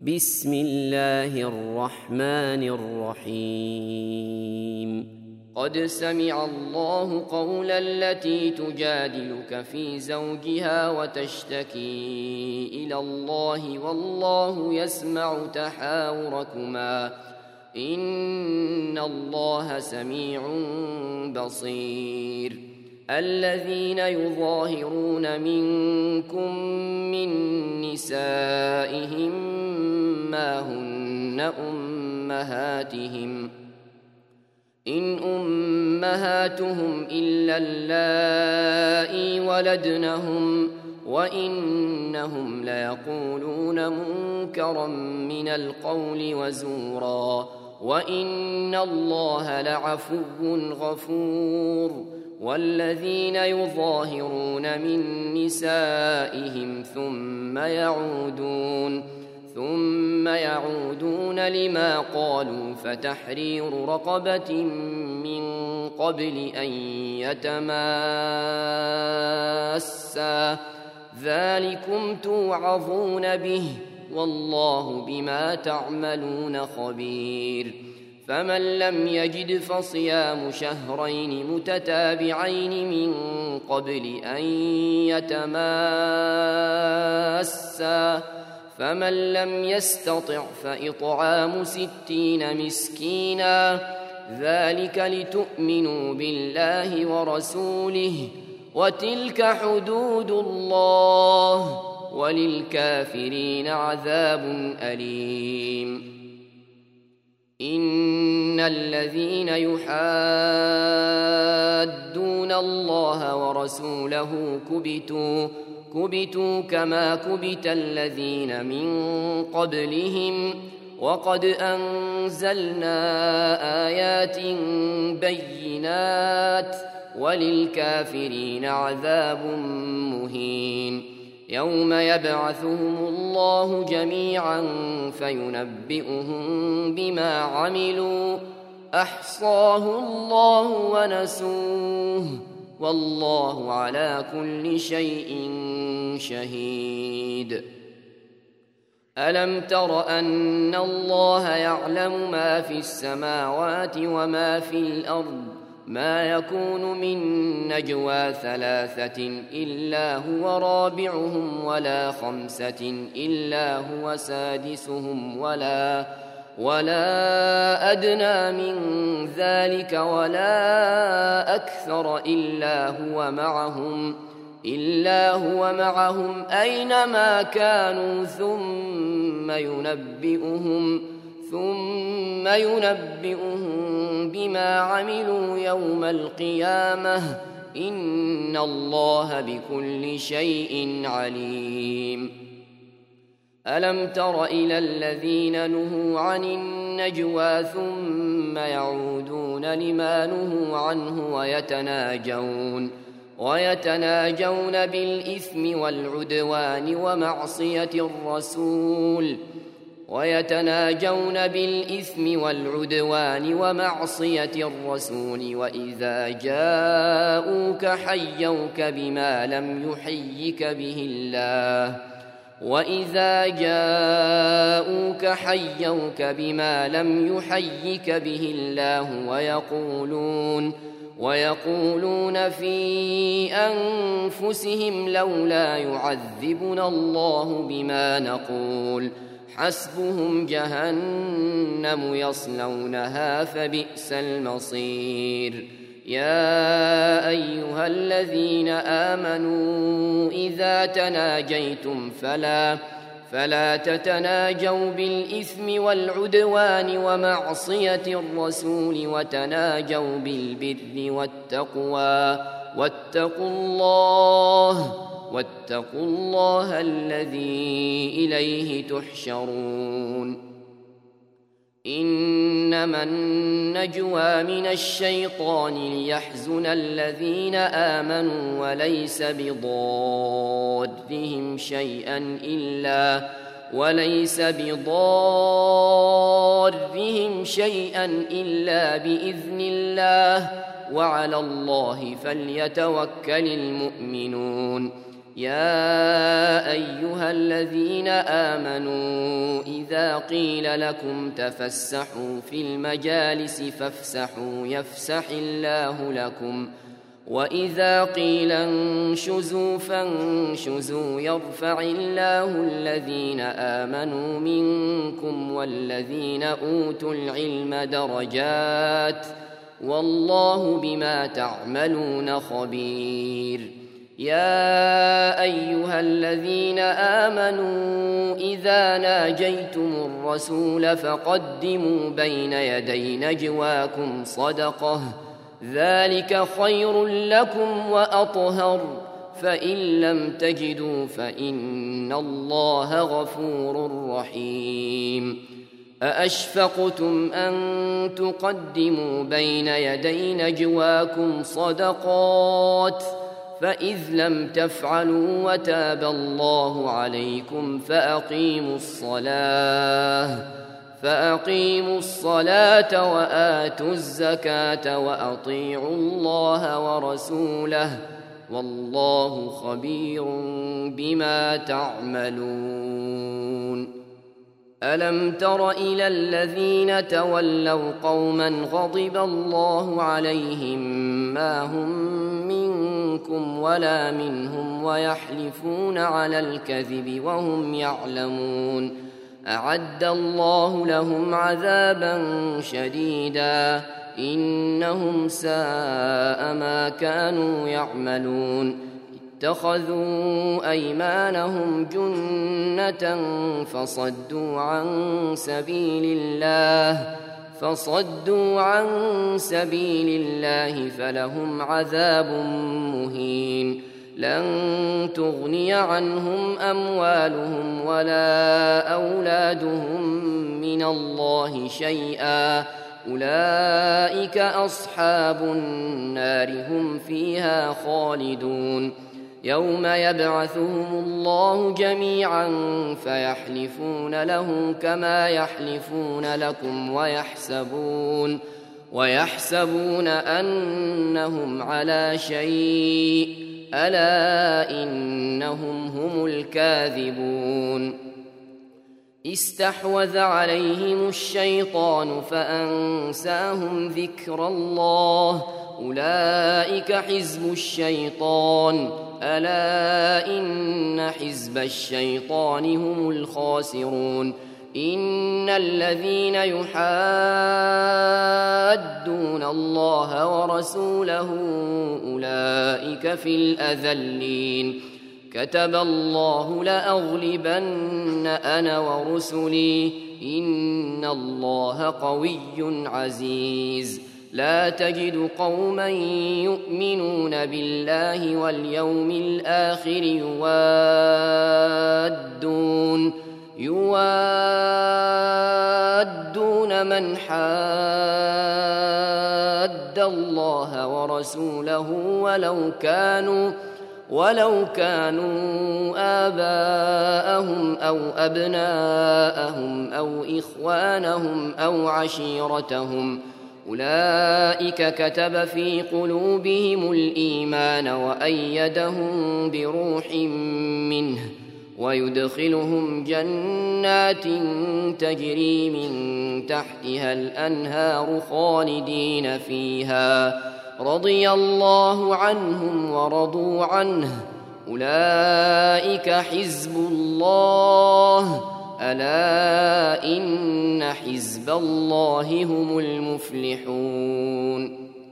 بسم الله الرحمن الرحيم قد سمع الله قول التي تجادلك في زوجها وتشتكي إلى الله والله يسمع تحاوركما إن الله سميع بصير الذين يظاهرون منكم من نسائهم ما هن أمهاتهم إن أمهاتهم إلا اللائي ولدنهم وإنهم ليقولون منكرا من القول وزورا وإن الله لعفو غفور والذين يظاهرون من نسائهم ثم يعودون لما قالوا فتحرير رقبة من قبل أن يتماسا ذلكم توعظون به والله بما تعملون خبير فمن لم يجد فصيام شهرين متتابعين من قبل أن يتماسا فمن لم يستطع فإطعام 60 مسكينا ذلك لتؤمنوا بالله ورسوله وتلك حدود الله وللكافرين عذاب أليم إن الذين يحادون الله ورسوله كبتوا كما كبت الذين من قبلهم وقد أنزلنا آيات بينات وللكافرين عذاب مهين يوم يبعثهم الله جميعا فينبئهم بما عملوا أحصاه الله ونسوه والله على كل شيء شهيد ألم تر أن الله يعلم ما في السماوات وما في الأرض ما يكون من نجوى 3 إلا هو رابعهم ولا 5 إلا هو سادسهم ولا أدنى من ذلك ولا أكثر إلا هو معهم أينما كانوا ثم ينبئهم بما عملوا يوم القيامة إن الله بكل شيء عليم ألم تر إلى الذين نهوا عن النجوى ثم يعودون لما نهوا عنه ويتناجون بالإثم والعدوان ومعصية الرسول وإذا جاءوك حيوك بما لم يحيك به الله ويقولون في أنفسهم لولا يعذبنا الله بما نقول حسبهم جهنم يصلونها فبئس المصير يا أيها الذين آمنوا إذا تناجيتم فلا تتناجوا بالإثم والعدوان ومعصية الرسول وتناجوا بالبر والتقوى واتقوا الله الذي إليه تحشرون إنما النجوى من الشيطان ليحزن الذين آمنوا وليس بضارهم شيئا إلا بإذن الله وعلى الله فليتوكل المؤمنون يا أيها الذين آمنوا إذا قيل لكم تفسحوا في المجالس فافسحوا يفسح الله لكم وإذا قيل انشزوا فانشزوا يرفع الله الذين آمنوا منكم والذين أوتوا العلم درجات والله بما تعملون خبير. يا أيها الذين آمنوا إذا ناجيتم الرسول فقدموا بين يدي نجواكم صدقة ذلك خير لكم وأطهر فإن لم تجدوا فإن الله غفور رحيم. أأشفقتم أن تقدموا بين يدي نجواكم صدقات فإذ لم تفعلوا وتاب الله عليكم فأقيموا الصلاة وآتوا الزكاة وأطيعوا الله ورسوله والله خبير بما تعملون. ألم تر إلى الذين تولوا قوما غضب الله عليهم ما هم منكم ولا منهم ويحلفون على الكذب وهم يعلمون أعد الله لهم عذابا شديدا إنهم ساء ما كانوا يعملون. اتخذوا أيمانهم جنة فصدوا عن سبيل الله فلهم عذاب مهين. لن تغني عنهم أموالهم ولا أولادهم من الله شيئا أولئك أصحاب النار هم فيها خالدون. يوم يبعثهم الله جميعا فيحلفون له كما يحلفون لكم ويحسبون أنهم على شيء ألا إنهم هم الكاذبون. استحوذ عليهم الشيطان فأنساهم ذكر الله أولئك حزب الشيطان ألا إن حزب الشيطان هم الخاسرون. إن الذين يحادون الله ورسوله أولئك في الأذلين. كتب الله لأغلبن أنا ورسلي إن الله قوي عزيز. لا تجد قوما يؤمنون بالله واليوم الآخر يوادون من حاد الله ورسوله ولو كانوا آباءهم أو أبناءهم أو إخوانهم أو عشيرتهم أولئك كتب في قلوبهم الإيمان وأيدهم بروح منه ويدخلهم جنات تجري من تحتها الأنهار خالدين فيها رضي الله عنهم ورضوا عنه أولئك حزب الله ألا إن حزب الله هم المفلحون.